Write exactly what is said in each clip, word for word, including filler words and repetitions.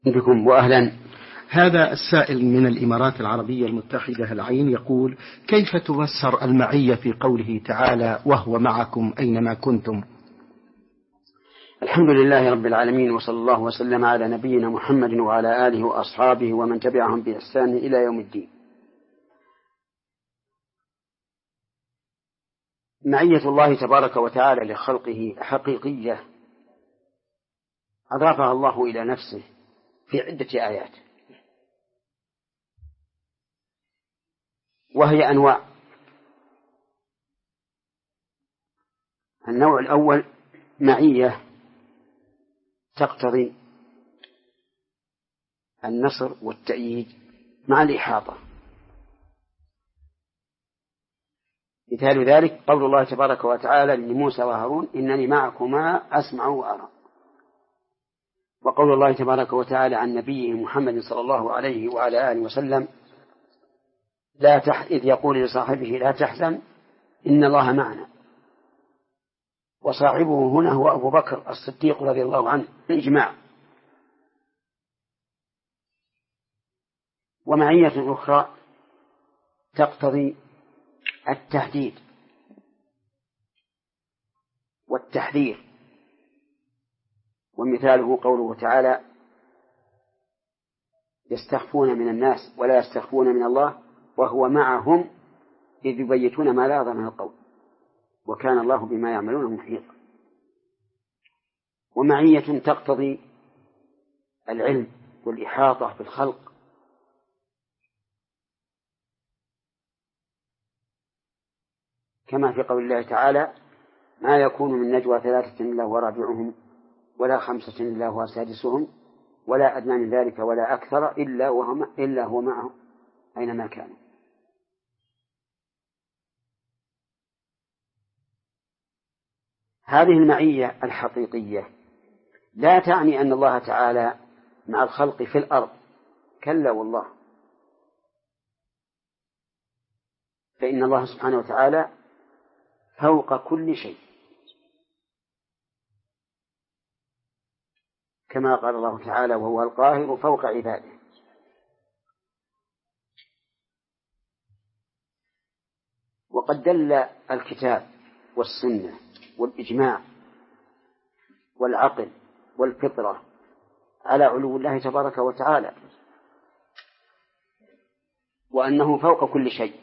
بكم وأهلا. هذا السائل من الإمارات العربية المتحدة العين يقول: كيف تفسر المعية في قوله تعالى وهو معكم أينما كنتم؟ الحمد لله رب العالمين، وصلى الله وسلم على نبينا محمد وعلى آله وأصحابه ومن تبعهم بإحسان إلى يوم الدين. معية الله تبارك وتعالى لخلقه حقيقية أضافها الله إلى نفسه في عدة آيات، وهي أنواع. النوع الأول معية تقتضي النصر والتأييد مع الإحاطة. مثال ذلك قول الله تبارك وتعالى لموسى وهارون: إنني معكما أسمع وأرى. وقول الله تبارك وتعالى عن نبيه محمد صلى الله عليه وعلى آله وسلم: لا تح... إذ يقول لصاحبه لا تحزن إن الله معنا. وصاحبه هنا هو أبو بكر الصديق رضي الله عنه بالإجماع. ومعية أخرى تقتضي التهديد والتحذير، ومثاله قوله تعالى: يستخفون من الناس ولا يستخفون من الله وهو معهم إذ يبيتون ما لا يرضى من القول وكان الله بما يعملون محيطا. ومعية تقتضي العلم والإحاطة بالخلق، كما في قول الله تعالى: ما يكون من نجوى ثلاثة إلا هو رابعهم ولا خمسة إلا هو سادسهم ولا أدنى من ذلك ولا أكثر إلا وهو إلا هو معهم أينما كانوا. هذه المعية الحقيقية لا تعني أن الله تعالى مع الخلق في الأرض، كلا والله، فإن الله سبحانه وتعالى فوق كل شيء، كما قال الله تعالى: وهو القاهر فوق عباده. وقد دل الكتاب والسنة والإجماع والعقل والفطرة على علو الله تبارك وتعالى، وأنه فوق كل شيء.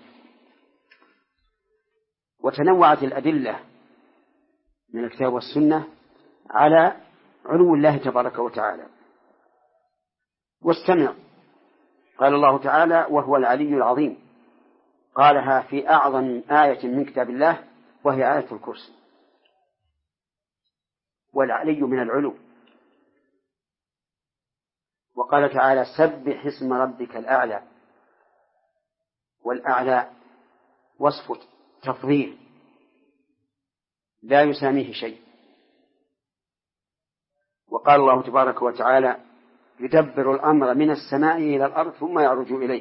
وتنوعت الأدلة من الكتاب والسنة على علو الله تبارك وتعالى. واستمع، قال الله تعالى: وهو العلي العظيم، قالها في أعظم آية من كتاب الله وهي آية الكرسي. والعلي من العلو. وقال تعالى: سبح اسم ربك الأعلى. والأعلى وصف تفضيل لا يساميه شيء. وقال الله تبارك وتعالى: يدبر الأمر من السماء إلى الأرض ثم يعرج إليه.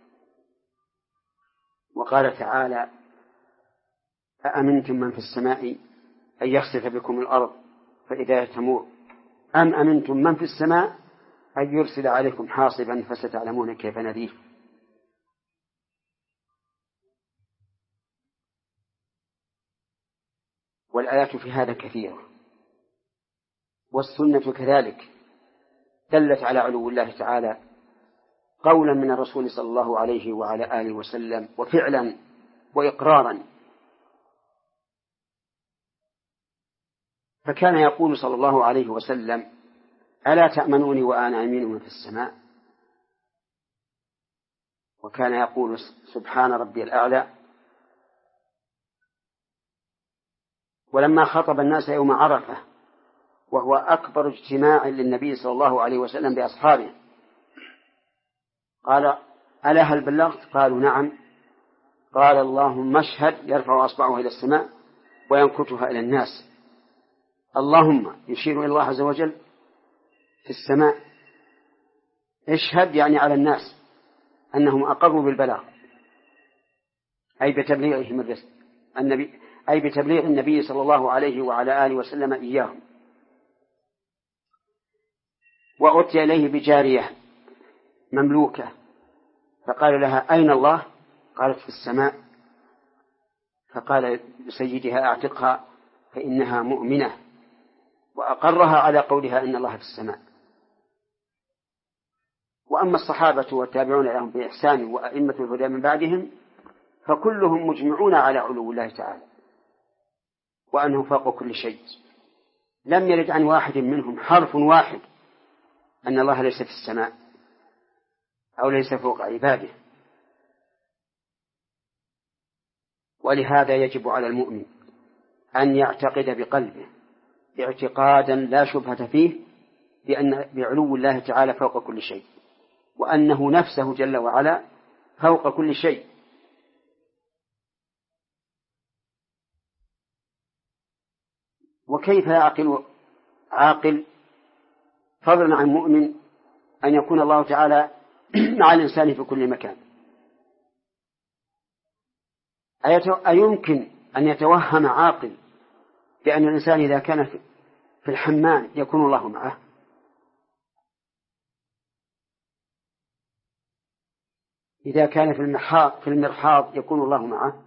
وقال تعالى: أأمنتم من في السماء أن يخسف بكم الأرض فإذا تمور أم أمنتم من في السماء أن يرسل عليكم حاصبا فستعلمون كيف نذير. والآيات في هذا كثيرة، والسنة كذلك دلت على علو الله تعالى قولا من الرسول صلى الله عليه وعلى آله وسلم وفعلا وإقرارا. فكان يقول صلى الله عليه وسلم: ألا تأمنوني وأنا أمين في السماء؟ وكان يقول: سبحان ربي الأعلى. ولما خطب الناس يوم عرفة وهو أكبر اجتماع للنبي صلى الله عليه وسلم بأصحابه، قال: ألا هل بلغت؟ قالوا: نعم. قال: اللهم اشهد، يرفع أصبعه إلى السماء وينكتها إلى الناس. اللهم يشير إلى الله عز وجل في السماء، اشهد يعني على الناس أنهم أقروا بالبلاغ، أي بتبليغهم الرسل النبي أي بتبليغ النبي صلى الله عليه وعلى آله وسلم إياهم. وأتي إليه بجارية مملوكة فقال لها أين الله؟ قالت في السماء. فقال لسيدها أعتقها فإنها مؤمنة، وأقرها على قولها إن الله في السماء. وأما الصحابة والتابعون لهم بإحسان وأئمة الهدى من بعدهم فكلهم مجمعون على علو الله تعالى وأنه فوق كل شيء. لم يرد عن واحد منهم حرف واحد أن الله ليس في السماء أو ليس فوق عباده. ولهذا يجب على المؤمن أن يعتقد بقلبه اعتقادا لا شبهة فيه بأن بعلو الله تعالى فوق كل شيء، وأنه نفسه جل وعلا فوق كل شيء. وكيف يعقل عاقل فضلا عن مؤمن أن يكون الله تعالى مع الإنسان في كل مكان؟ أيمكن أن يتوهم عاقل بأن الإنسان إذا كان في الحمام يكون الله معه؟ إذا كان في المرحاض في المرحاض يكون الله معه؟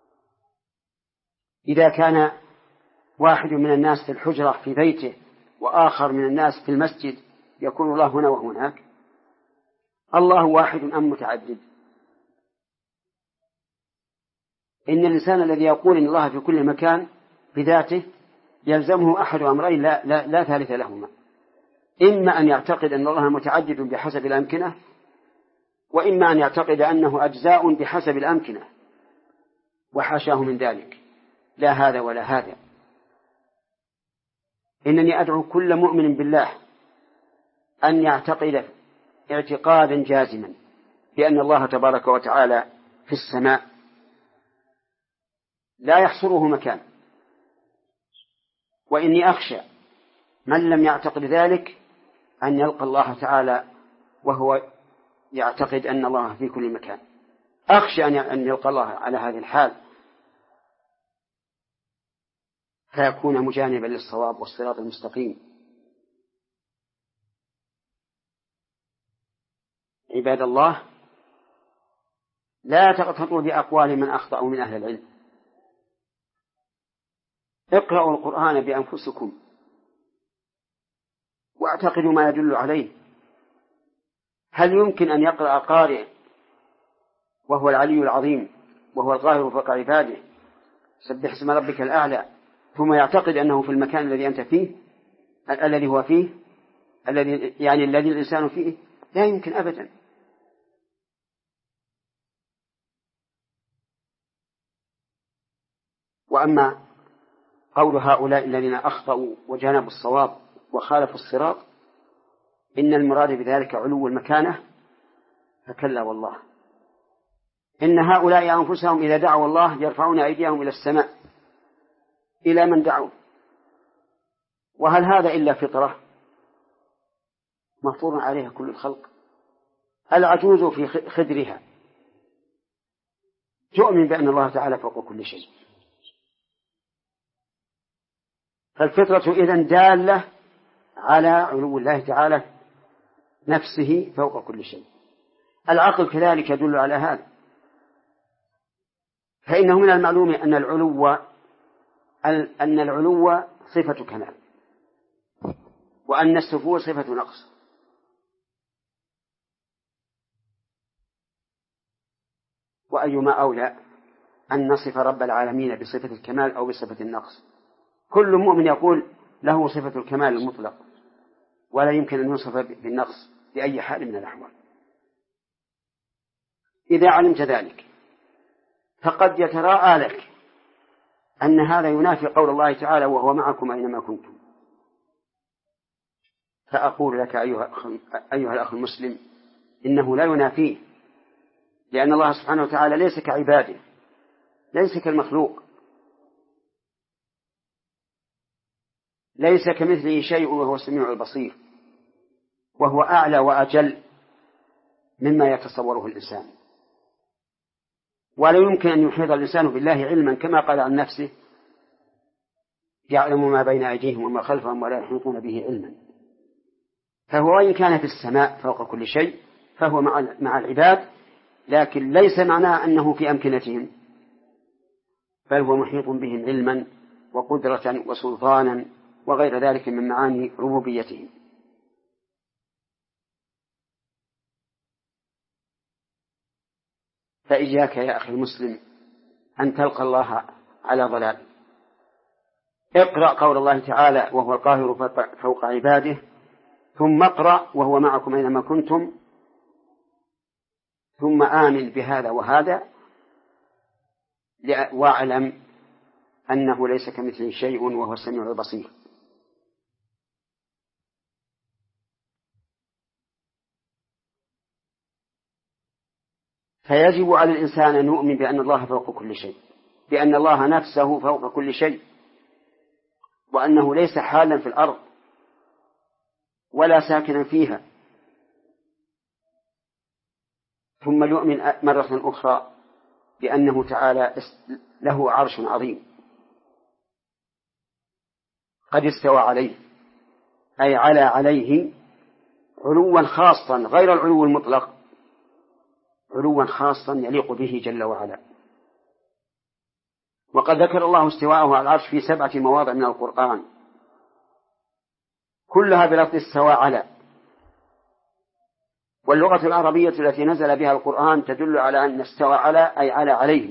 إذا كان واحد من الناس في الحجرة في بيته وآخر من الناس في المسجد يكون الله هنا وهناك؟ الله واحد أم متعدد؟ إن الإنسان الذي يقول إن الله في كل مكان بذاته يلزمه أحد أمرين لا, لا, لا ثالث لهما: إما أن يعتقد أن الله متعدد بحسب الأمكنة، وإما أن يعتقد أنه أجزاء بحسب الأمكنة، وحاشاه من ذلك، لا هذا ولا هذا. إنني أدعو كل مؤمن بالله أن يعتقد اعتقادا جازما بأن الله تبارك وتعالى في السماء لا يحصره مكان. وإني أخشى من لم يعتقد ذلك أن يلقى الله تعالى وهو يعتقد أن الله في كل مكان. أخشى أن يلقى الله على هذه الحال فيكون مجانبا للصواب والصراط المستقيم. عباد الله، لا تغتروا بأقوال من أخطأوا من أهل العلم. اقرأوا القرآن بأنفسكم واعتقدوا ما يدل عليه. هل يمكن أن يقرأ قارئ وهو العلي العظيم وهو القاهر فوق عباده سبح اسم ربك الأعلى ثم يعتقد أنه في المكان الذي أنت فيه الذي هو فيه الذي يعني الذي الإنسان فيه؟ لا يمكن أبدا. وأما قول هؤلاء الذين أخطأوا وجانبوا الصواب وخالفوا الصراط إن المراد بذلك علو المكانة، فكلا والله، إن هؤلاء أنفسهم إذا دعوا الله يرفعون أيديهم إلى السماء إلى من دعوا. وهل هذا إلا فطرة مفطور عليها كل الخلق؟ العجوز في خدرها تؤمن بأن الله تعالى فوق كل شيء. فالفطرة إذن دالة على علو الله تعالى نفسه فوق كل شيء. العقل كذلك يدل على هذا، فإنه من المعلوم أن العلو أن العلو صفة كمال، وأن السفول صفة نقص. وأيما أولى أن نصف رب العالمين بصفة الكمال أو بصفة النقص؟ كل مؤمن يقول له صفة الكمال المطلق، ولا يمكن أن يوصف بالنقص بأي حال من الأحوال. إذا علمت ذلك فقد يتراءى لك أن هذا ينافي قول الله تعالى وهو معكم أينما كنتم. فأقول لك أيها, أيها الأخ المسلم إنه لا ينافيه، لأن الله سبحانه وتعالى ليس كعباده، ليس كالمخلوق، ليس كمثله شيء وهو السميع البصير، وهو أعلى وأجل مما يتصوره الإنسان. ولا يمكن أن يحيط الإنسان بالله علما كما قال عن نفسه يعلم ما بين أيديهم وما خلفهم ولا يحيطون به علما. فهو وإن كان في السماء فوق كل شيء فهو مع العباد، لكن ليس معناه أنه في أمكنتهم، بل هو محيط بهم علما وقدرة وسلطانا وغير ذلك من معاني ربوبيته. فإياك يا أخي المسلم أن تلقى الله على ضلال. اقرأ قول الله تعالى وهو القاهر فوق عباده، ثم اقرأ وهو معكم أينما كنتم، ثم آمن بهذا وهذا، واعلم أنه ليس كمثله شيء وهو السميع البصير. فيجب على الإنسان أن يؤمن بأن الله فوق كل شيء، بأن الله نفسه فوق كل شيء، وأنه ليس حالا في الأرض ولا ساكنا فيها. ثم يؤمن مرة أخرى بأنه تعالى له عرش عظيم قد استوى عليه، أي على عليه علوا خاصا غير العلو المطلق، علوا خاصا يليق به جل وعلا. وقد ذكر الله استواءه على العرش في سبعة مواضع من القرآن، كلها بلفظ استوى على. واللغة العربية التي نزل بها القرآن تدل على أن استوى على أي على عليه،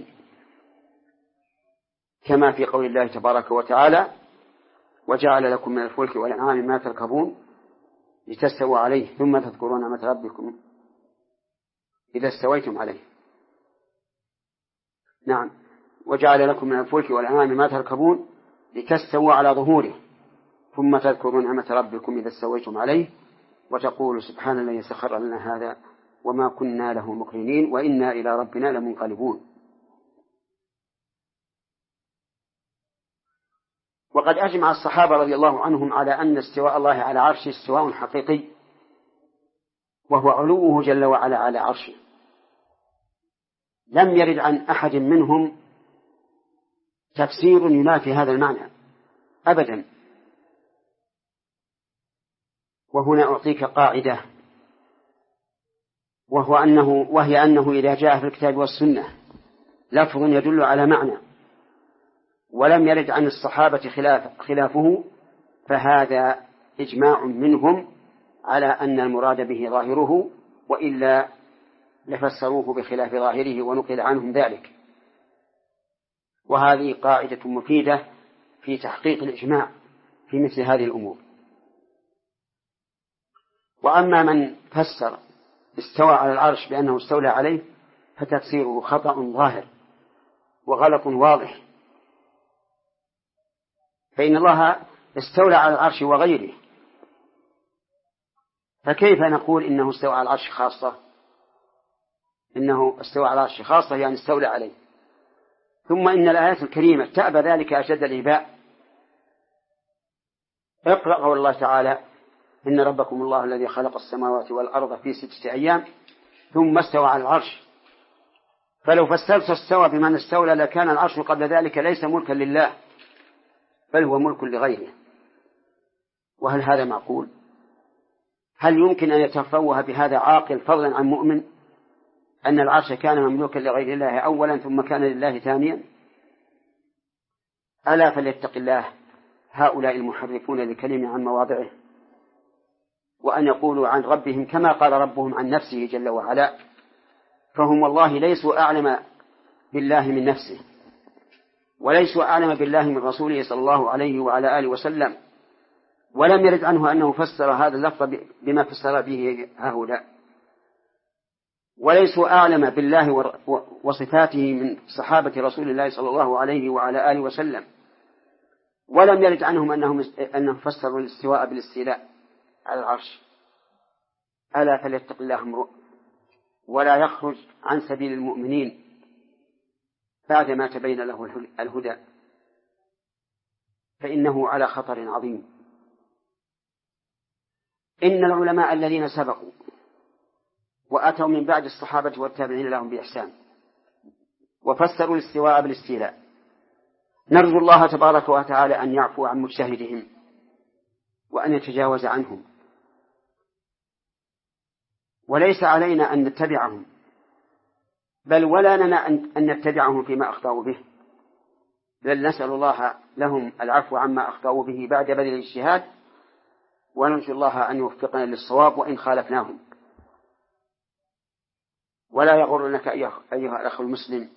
كما في قول الله تبارك وتعالى وجعل لكم من الفلك والأنعام ما تركبون لتستووا عليه ثم تذكرون نعمة ربكم إذا استويتم عليه. نعم، وجعل لكم من الفلك والأنعام ما تركبون لتستووا على ظهوره ثم تذكرون نعمة ربكم إذا استويتم عليه وتقولوا سبحان الذي سخر لنا هذا وما كنا له مقرنين وإنا إلى ربنا لمنقلبون. وقد أجمع الصحابة رضي الله عنهم على أن استواء الله على عرشه استواء حقيقي، وهو علوه جل وعلا على عرشه. لم يرد عن أحد منهم تفسير ينافي هذا المعنى أبدا. وهنا أعطيك قاعدة، وهو أنه وهي أنه إذا جاء في الكتاب والسنة لفظ يدل على معنى ولم يرد عن الصحابة خلاف خلافه فهذا إجماع منهم على أن المراد به ظاهره، وإلا لفسروه بخلاف ظاهره ونقل عنهم ذلك. وهذه قاعدة مفيدة في تحقيق الإجماع في مثل هذه الأمور. وأما من فسر استوى على العرش بأنه استولى عليه فتفسيره خطأ ظاهر وغلط واضح، فإن الله استولى على العرش وغيره، فكيف نقول إنه استوى على العرش خاصة؟ إنه استوى على العرش خاصة يعني استولى عليه. ثم إن الآيات الكريمة تأبى ذلك أشد الإباء. اقرأ قول الله تعالى إن ربكم الله الذي خلق السماوات والأرض في ستة أيام ثم استوى على العرش. فلو فسرت استوى بمن استولى لكان العرش قبل ذلك ليس ملكا لله بل هو ملك لغيره. وهل هذا معقول؟ هل يمكن أن يتفوه بهذا عاقل فضلا عن مؤمن أن العرش كان مملوكا لغير الله أولا ثم كان لله ثانيا؟ ألا فليتق الله هؤلاء المحرفون لكلمة عن مواضعه، وأن يقولوا عن ربهم كما قال ربهم عن نفسه جل وعلا، فهم والله ليسوا أعلم بالله من نفسه وليسوا أعلم بالله من رسوله صلى الله عليه وعلى آله وسلم، ولم يرد عنه أنه فسر هذا اللفظ بما فسر به هؤلاء، وليسوا أعلم بالله وصفاته من صحابة رسول الله صلى الله عليه وعلى آله وسلم، ولم يرد عنهم أنهم أنهم فسروا الاستواء بالاستيلاء على العرش. ألا فليتق الله امرؤ ولا يخرج عن سبيل المؤمنين بعدما تبين له الهدى، فإنه على خطر عظيم. إن العلماء الذين سبقوا وأتوا من بعد الصحابة والتابعين لهم بإحسان وفسروا الاستواء بالاستيلاء نرجو الله تبارك وتعالى أن يعفو عن مجتهدهم وأن يتجاوز عنهم، وليس علينا أن نتبعهم، بل ولا لنا أن نتبعهم فيما أخطأوا به، بل نسأل الله لهم العفو عما أخطأوا به بعد بذل الاجتهاد، ونرجو الله أن يوفقنا للصواب وإن خالفناهم. ولا يغرنك أيها الأخ المسلم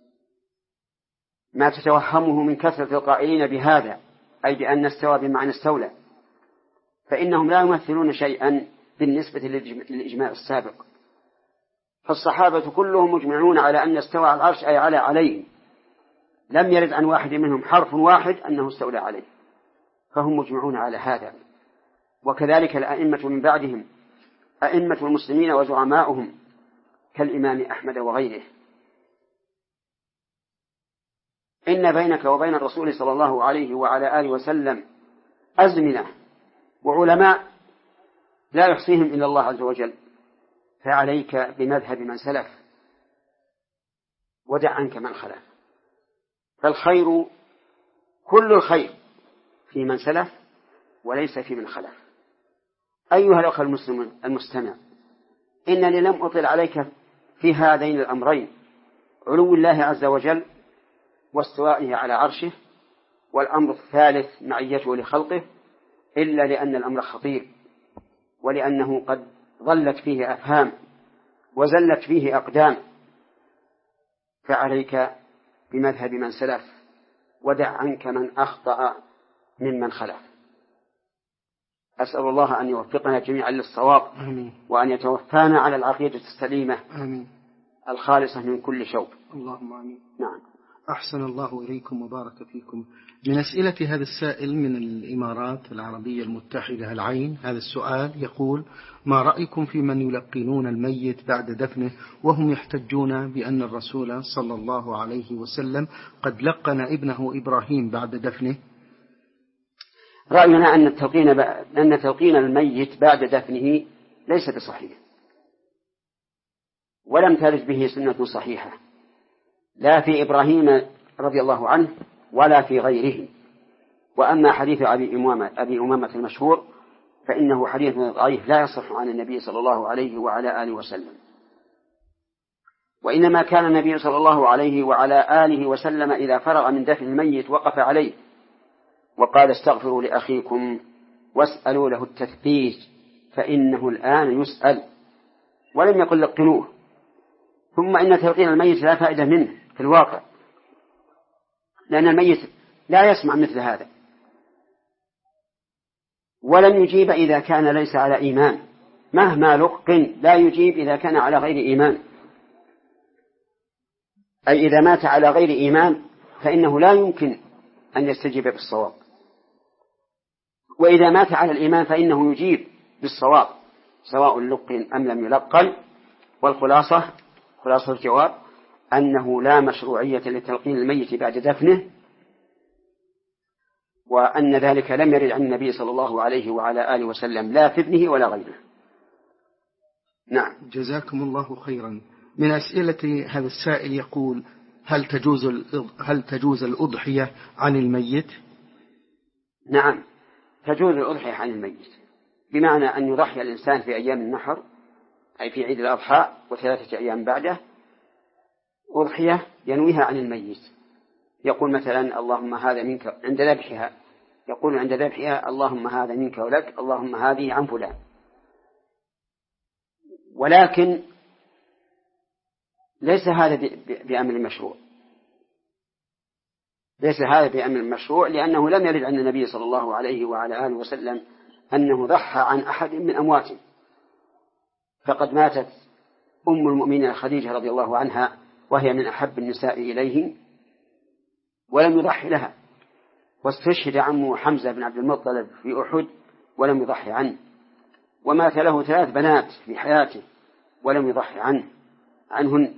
ما تتوهمه من كثرة القائلين بهذا، أي بأن استوى بمعنى استولى، فإنهم لا يمثلون شيئا بالنسبة للإجماع السابق. فالصحابة كلهم مجمعون على أن استوى على العرش أي على عليه، لم يرد عن واحد منهم حرف واحد أنه استولى عليه، فهم مجمعون على هذا. وكذلك الأئمة من بعدهم، أئمة المسلمين وزعماؤهم كالإمام أحمد وغيره. إن بينك وبين الرسول صلى الله عليه وعلى آله وسلم أزمنة وعلماء لا يحصيهم إلا الله عز وجل، فعليك بمذهب من سلف ودع عنك من خلف. فالخير كل الخير في من سلف وليس في من خلف. أيها الأخ المسلم المستمع، إنني لم أطل عليك في هذين الأمرين، علو الله عز وجل واستوائه على عرشه، والأمر الثالث معيته لخلقه، إلا لأن الأمر خطير، ولأنه قد ظلت فيه أفهام وزلت فيه أقدام. فعليك بمذهب من سلف ودع عنك من أخطأ ممن خلف. أسأل الله أن يوفقنا جميعا للصواب، آمين. وأن يتوفانا على العقيدة السليمة، آمين. الخالصة من كل شوب. اللهم آمين. نعم. أحسن الله إليكم وبارك فيكم. من أسئلة هذا السائل من الإمارات العربية المتحدة العين، هذا السؤال يقول: ما رأيكم في من يلقنون الميت بعد دفنه وهم يحتجون بأن الرسول صلى الله عليه وسلم قد لقن ابنه إبراهيم بعد دفنه؟ رأينا أن التلقين أن تلقين الميت بعد دفنه ليس بصحيح، ولم ترد به سنة صحيحة، لا في إبراهيم رضي الله عنه ولا في غيره. وأما حديث أبي أمامة, أبي أمامة المشهور فإنه حديث ضعيف لا يصح عن النبي صلى الله عليه وعلى آله وسلم. وإنما كان النبي صلى الله عليه وعلى آله وسلم إذا فرغ من دفن الميت وقف عليه وقال: استغفروا لأخيكم واسألوا له التثبيت فإنه الآن يسأل، ولم يقل لقنوه. ثم إن تلقين الميت لا فائدة منه في الواقع، لأن الميت لا يسمع مثل هذا، ولن يجيب إذا كان ليس على إيمان، مهما لقن لا يجيب إذا كان على غير إيمان. أي إذا مات على غير إيمان فإنه لا يمكن أن يستجيب بالصواب، وإذا مات على الإيمان فإنه يجيب بالصواب سواء لقن أم لم يلقن. والخلاصة خلاصة الجواب أنه لا مشروعية لتلقين الميت بعد دفنه، وأن ذلك لم يرد عن النبي صلى الله عليه وعلى آله وسلم لا في ابنه ولا غيره. نعم. جزاكم الله خيرا. من أسئلة هذا السائل يقول: هل تجوز هل تجوز الأضحية عن الميت؟ نعم، تجوز الأضحية عن الميت، بمعنى أن يضحي الإنسان في أيام النحر، أي في عيد الأضحى وثلاثة أيام بعده، أضحية ينويها عن الميت. يقول مثلا: اللهم هذا منك، عند ذبحها يقول عند ذبحها: اللهم هذا منك ولك، اللهم هذه عن فلان. ولكن ليس هذا بأمر مشروع، ليس هذا بأمر مشروع، لأنه لم يرد عن النبي صلى الله عليه وعلى آله وسلم أنه ضحى عن أحد من أمواته. فقد ماتت أم المؤمنين خديجة رضي الله عنها وهي من أحب النساء إليه ولم يضحي لها، واستشهد عمه حمزة بن عبد المطلب في أحد ولم يضحي عنه، ومات له ثلاث بنات في حياته ولم يضحي عنه عنهن.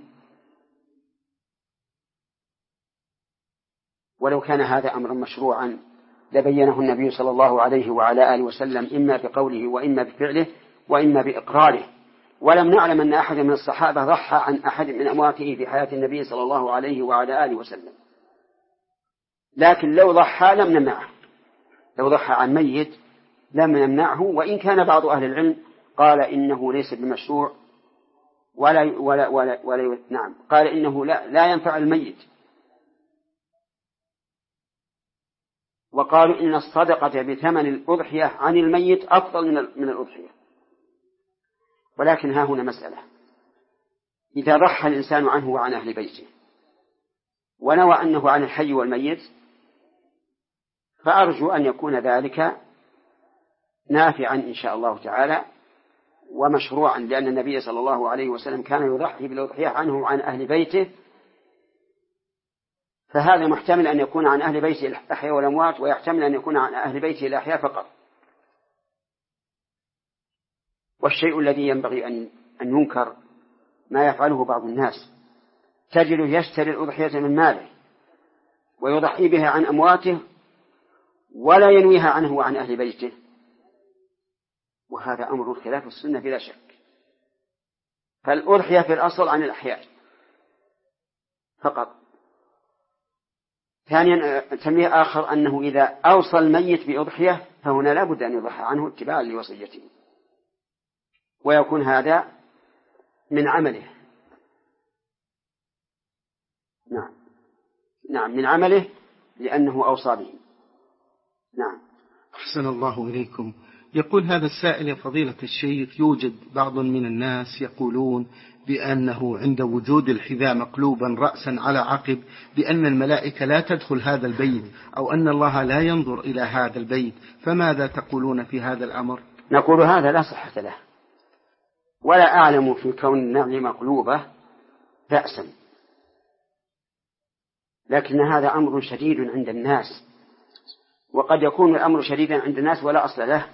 ولو كان هذا أمرا مشروعا لبينه النبي صلى الله عليه وعلى آله وسلم، إما بقوله وإما بفعله وإما بإقراره. ولم نعلم أن أحد من الصحابة ضحى عن أحد من أمواته في حياة النبي صلى الله عليه وعلى آله وسلم. لكن لو ضحى لم نمنعه، لو ضحى عن ميت لم نمنعه، وإن كان بعض أهل العلم قال إنه ليس بمشروع ولا ولا ولا, ولا نعم قال إنه لا, لا ينفع الميت. وقالوا إن الصدقة بثمن الأضحية عن الميت أفضل من من الأضحية. ولكن ها هنا مسألة: إذا ضحى الإنسان عنه وعن أهل بيته ونوى أنه عن الحي والميت، فأرجو أن يكون ذلك نافعا إن شاء الله تعالى ومشروعا، لأن النبي صلى الله عليه وسلم كان يضحي بالأضحية عنه وعن أهل بيته، فهذا محتمل أن يكون عن أهل بيته الأحياء والأموات، ويحتمل أن يكون عن أهل بيته الأحياء فقط. والشيء الذي ينبغي أن أن ينكر ما يفعله بعض الناس، تجده يشتري الأضحية من ماله ويضحي بها عن أمواته ولا ينويها عنه وعن أهل بيته، وهذا أمر خلاف السنة بلا شك. فالأضحية في الأصل عن الأحياء فقط. ثانيا تنبيه آخر أنه إذا أوصى الميت بأضحية فهنا لا بد أن يضحى عنه اتباعا لوصيته، ويكون هذا من عمله. نعم نعم من عمله لأنه أوصى به. نعم. أحسن الله إليكم. يقول هذا السائل: يا فضيلة الشيخ، يوجد بعض من الناس يقولون بأنه عند وجود الحذاء مقلوبا رأسا على عقب بأن الملائكة لا تدخل هذا البيت، أو أن الله لا ينظر إلى هذا البيت، فماذا تقولون في هذا الأمر؟ نقول هذا لا صحة له، ولا أعلم في كون النعل مقلوبة بأسا، لكن هذا أمر شديد عند الناس، وقد يكون الأمر شديدا عند الناس ولا أصل له.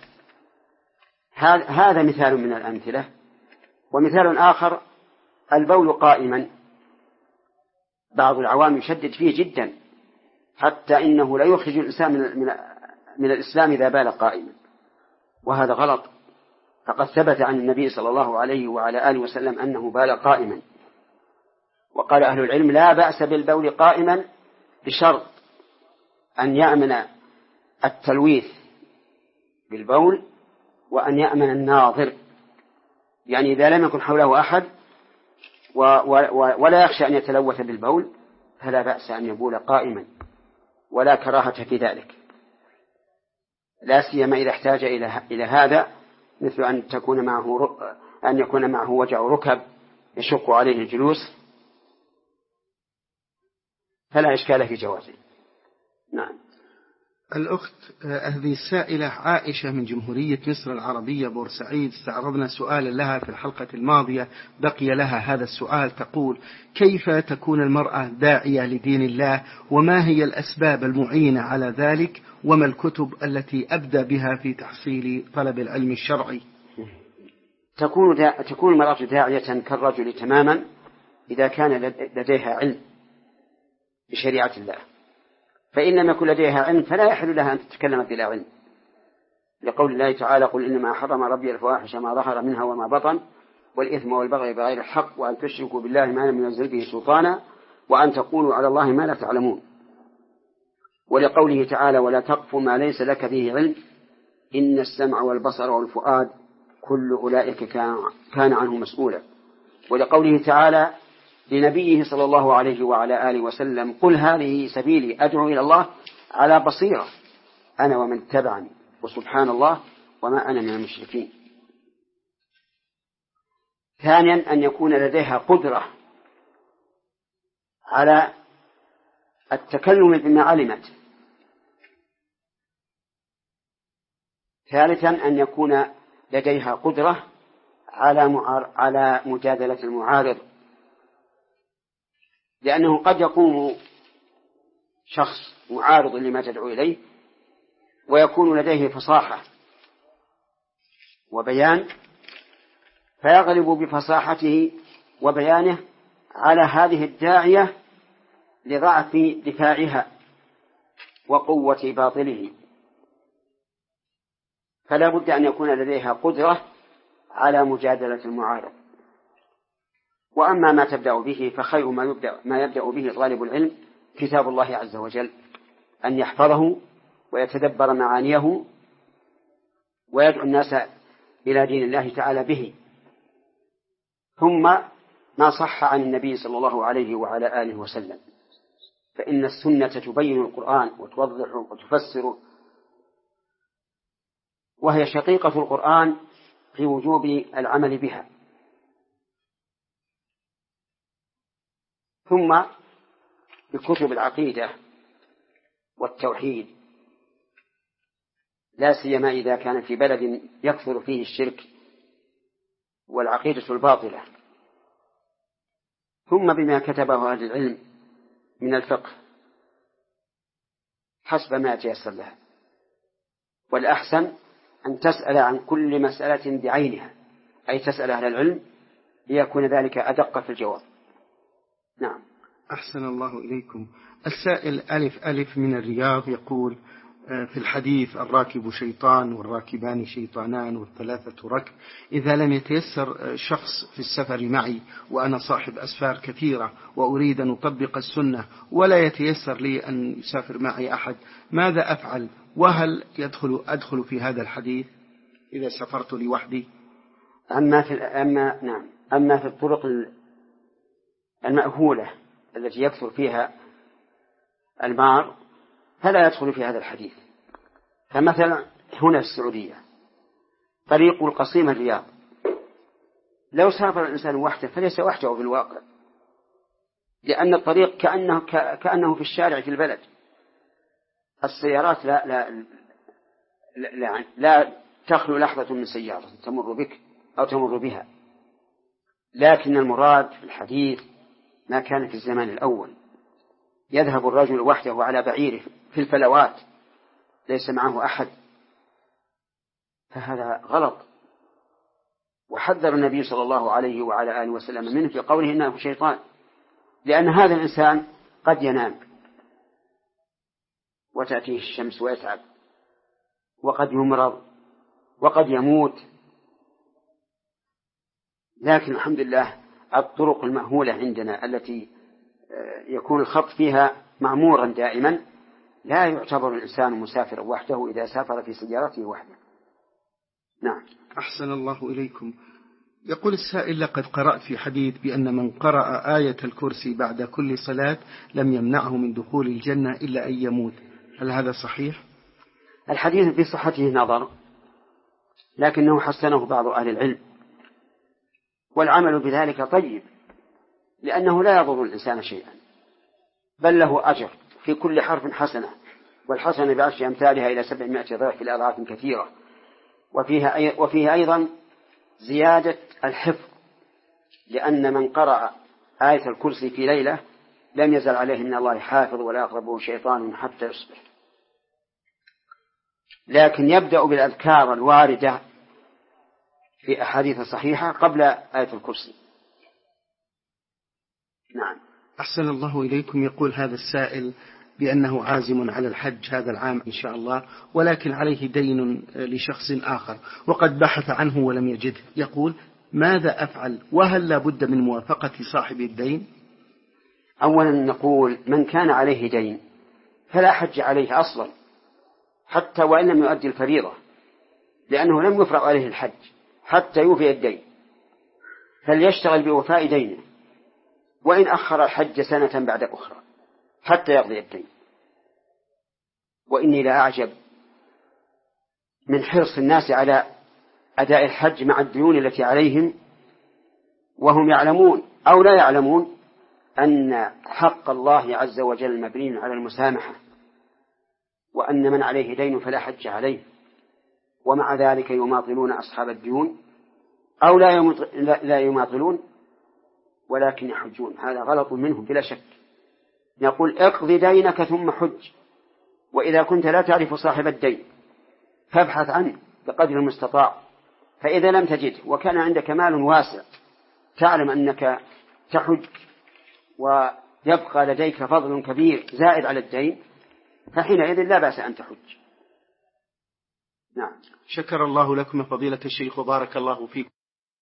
هذا مثال من الأمثلة. ومثال آخر: البول قائما، بعض العوام يشدد فيه جدا حتى إنه لا يخرج الإنسان من, من, من الإسلام إذا بال قائما، وهذا غلط. فقد ثبت عن النبي صلى الله عليه وعلى آله وسلم أنه بال قائما. وقال أهل العلم: لا بأس بالبول قائما بشرط أن يأمن التلويث بالبول وأن يأمن الناظر، يعني إذا لم يكن حوله أحد ولا يخشى أن يتلوث بالبول فلا بأس أن يبول قائما، ولا كراهة في ذلك، لا سيما إذا احتاج إلى هذا، مثل أن تكون معه أن يكون معه وجع ركب يشق عليه الجلوس، فلا إشكال في جوازه. نعم. الأخت هذه السائلة عائشة من جمهورية مصر العربية بورسعيد، استعرضنا سؤالا لها في الحلقة الماضية بقي لها هذا السؤال. تقول: كيف تكون المرأة داعية لدين الله، وما هي الأسباب المعينة على ذلك، وما الكتب التي أبدأ بها في تحصيل طلب العلم الشرعي؟ تكون دا... تكون المرأة داعية كالرجل تماما إذا كان لديها علم بشريعة الله، فإن لم يكن لديها علم فلا يحل لها أن تتكلم بلا علم، لقول الله تعالى: قل إنما حرم ربي الفواحش ما ظهر منها وما بطن والإثم والبغي بغير الحق وأن تشركوا بالله ما لم ينزل به سلطانا وأن تقولوا على الله ما لا تعلمون. ولقوله تعالى: ولا تقف ما ليس لك به علم إن السمع والبصر والفؤاد كل أولئك كان عنه مسؤولا. ولقوله تعالى لنبيه صلى الله عليه وعلى آله وسلم: قل هذه سبيلي أدعو إلى الله على بصيرة أنا ومن اتبعني وسبحان الله وما أنا من المشركين. ثانيا أن يكون لديها قدرة على التكلم بما علمت. ثالثا أن يكون لديها قدرة على معار... على مجادلة المعارض، لأنه قد يقوم شخص معارض لما تدعو إليه ويكون لديه فصاحة وبيان، فيغلب بفصاحته وبيانه على هذه الداعية لضعف دفاعها وقوة باطله، فلا بد أن يكون لديها قدرة على مجادلة المعارض. وأما ما تبدأ به فخير ما يبدأ, ما يبدأ به طالب العلم كتاب الله عز وجل، أن يحفظه ويتدبر معانيه ويدعو الناس إلى دين الله تعالى به. ثم ما صح عن النبي صلى الله عليه وعلى آله وسلم، فإن السنة تبين القرآن وتوضحه وتفسره، وهي شقيقة القرآن في وجوب العمل بها. ثم بكتب العقيدة والتوحيد، لا سيما إذا كان في بلد يكثر فيه الشرك والعقيدة الباطلة. ثم بما كتبه أهل العلم من الفقه حسب ما يتيسر لها، والأحسن أن تسأل عن كل مسألة بعينها، أي تسأل أهل العلم ليكون ذلك أدق في الجواب. نعم. أحسن الله إليكم. السائل ألف ألف من الرياض يقول: في الحديث الراكب شيطان والراكبان شيطانان والثلاثة ركب، إذا لم يتيسر شخص في السفر معي وأنا صاحب أسفار كثيرة وأريد أن أطبق السنة ولا يتيسر لي أن يسافر معي أحد، ماذا أفعل؟ وهل يدخل أدخل في هذا الحديث إذا سافرت لوحدي؟ أما في أما نعم أما في الطرق المأهولة التي يكثر فيها المار فلا يدخل في هذا الحديث. فمثلا هنا في السعودية طريق القصيم الرياض، لو سافر الإنسان وحده فليس وحده في الواقع، لأن الطريق كأنه, كأنه في الشارع في البلد. السيارات لا, لا, لا, لا, لا تخلو لحظة من سيارة تمر بك أو تمر بها، لكن المراد في الحديث ما كان في الزمان الأول، يذهب الرجل وحده على بعيره في الفلوات ليس معه أحد، فهذا غلط. وحذر النبي صلى الله عليه وعلى آله وسلم منه في قوله إنه شيطان، لأن هذا الإنسان قد ينام وتأتيه الشمس ويتعب، وقد يمرض وقد يموت. لكن الحمد لله الطرق المأهولة عندنا التي يكون الخط فيها معمورا دائما لا يعتبر الإنسان مسافرا وحده إذا سافر في سيارته وحده. نعم. أحسن الله إليكم. يقول السائل: لقد قرأت في حديث بأن من قرأ آية الكرسي بعد كل صلاة لم يمنعه من دخول الجنة إلا أن يموت، هل هذا صحيح؟ الحديث في صحته نظر، لكنه حسنه بعض أهل العلم، والعمل بذلك طيب، لأنه لا يضر الإنسان شيئا، بل له أجر في كل حرف حسنة، والحسنة بعشر أمثالها إلى سبعمائة ضعف في الأضعاف كثيرة. وفيها, أي وفيها أيضا زيادة الحفظ، لأن من قرأ آية الكرسي في ليلة لم يزل عليه من الله حافظ ولا يقربه شيطان حتى يصبح. لكن يبدأ بالأذكار الواردة في أحاديث صحيحة قبل آية الكرسي. نعم. أحسن الله إليكم. يقول هذا السائل بأنه عازم على الحج هذا العام إن شاء الله، ولكن عليه دين لشخص آخر وقد بحث عنه ولم يجده، يقول: ماذا أفعل؟ وهل لا بد من موافقة صاحب الدين؟ أولا نقول من كان عليه دين فلا حج عليه أصلا، حتى وإن لم يؤدي الفريضة، لأنه لم يفرض عليه الحج حتى يوفي الدين، فليشتغل بوفاء دينه، وإن أخر الحج سنة بعد أخرى حتى يقضي الدين. وإني لا أعجب من حرص الناس على أداء الحج مع الديون التي عليهم، وهم يعلمون أو لا يعلمون أن حق الله عز وجل مبني على المسامحة، وأن من عليه دين فلا حج عليه، ومع ذلك يماطلون أصحاب الديون أو لا يماطلون ولكن يحجون. هذا غلط منهم بلا شك. يقول: اقضي دينك ثم حج، وإذا كنت لا تعرف صاحب الدين فابحث عنه بقدر المستطاع، فإذا لم تجد وكان عندك مال واسع تعلم أنك تحج ويبقى لديك فضل كبير زائد على الدين، فحينئذ لا بأس أن تحج. نعم. شكر الله لكم فضيلة الشيخ وبارك الله فيكم.